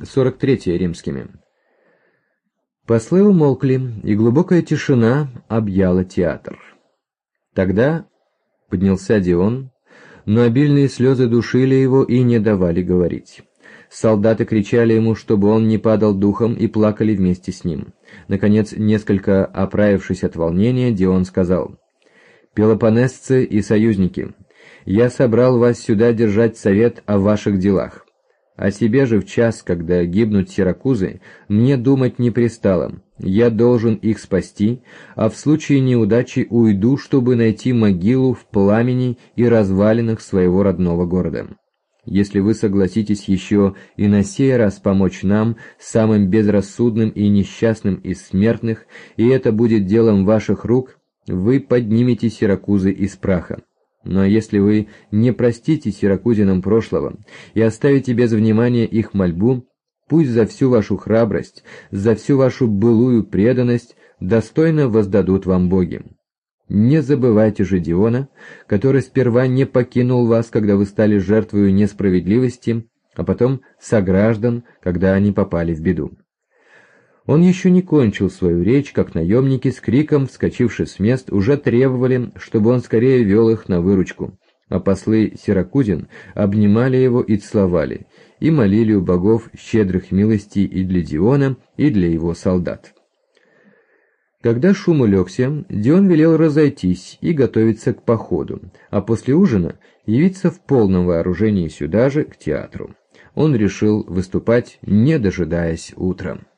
43 римскими. Послы умолкли, и глубокая тишина объяла театр. Тогда поднялся Дион, но обильные слезы душили его и не давали говорить. Солдаты кричали ему, чтобы он не падал духом, и плакали вместе с ним. Наконец, несколько оправившись от волнения, Дион сказал: «Пелопоннесцы и союзники, я собрал вас сюда держать совет о ваших делах. О себе же в час, когда гибнут сиракузы, мне думать не пристало. Я должен их спасти, а в случае неудачи уйду, чтобы найти могилу в пламени и развалинах своего родного города. Если вы согласитесь еще и на сей раз помочь нам, самым безрассудным и несчастным из смертных, и это будет делом ваших рук, вы поднимете сиракузы из праха. Но если вы не простите сиракузинам прошлого и оставите без внимания их мольбу, пусть за всю вашу храбрость, за всю вашу былую преданность достойно воздадут вам боги. Не забывайте же Диона, который сперва не покинул вас, когда вы стали жертвою несправедливости, а потом сограждан, когда они попали в беду». Он еще не кончил свою речь, как наемники с криком, вскочивши с мест, уже требовали, чтобы он скорее вел их на выручку, а послы сиракузин обнимали его и целовали, и молили у богов щедрых милостей и для Диона, и для его солдат. Когда шум улегся, Дион велел разойтись и готовиться к походу, а после ужина явиться в полном вооружении сюда же, к театру. Он решил выступать, не дожидаясь утра.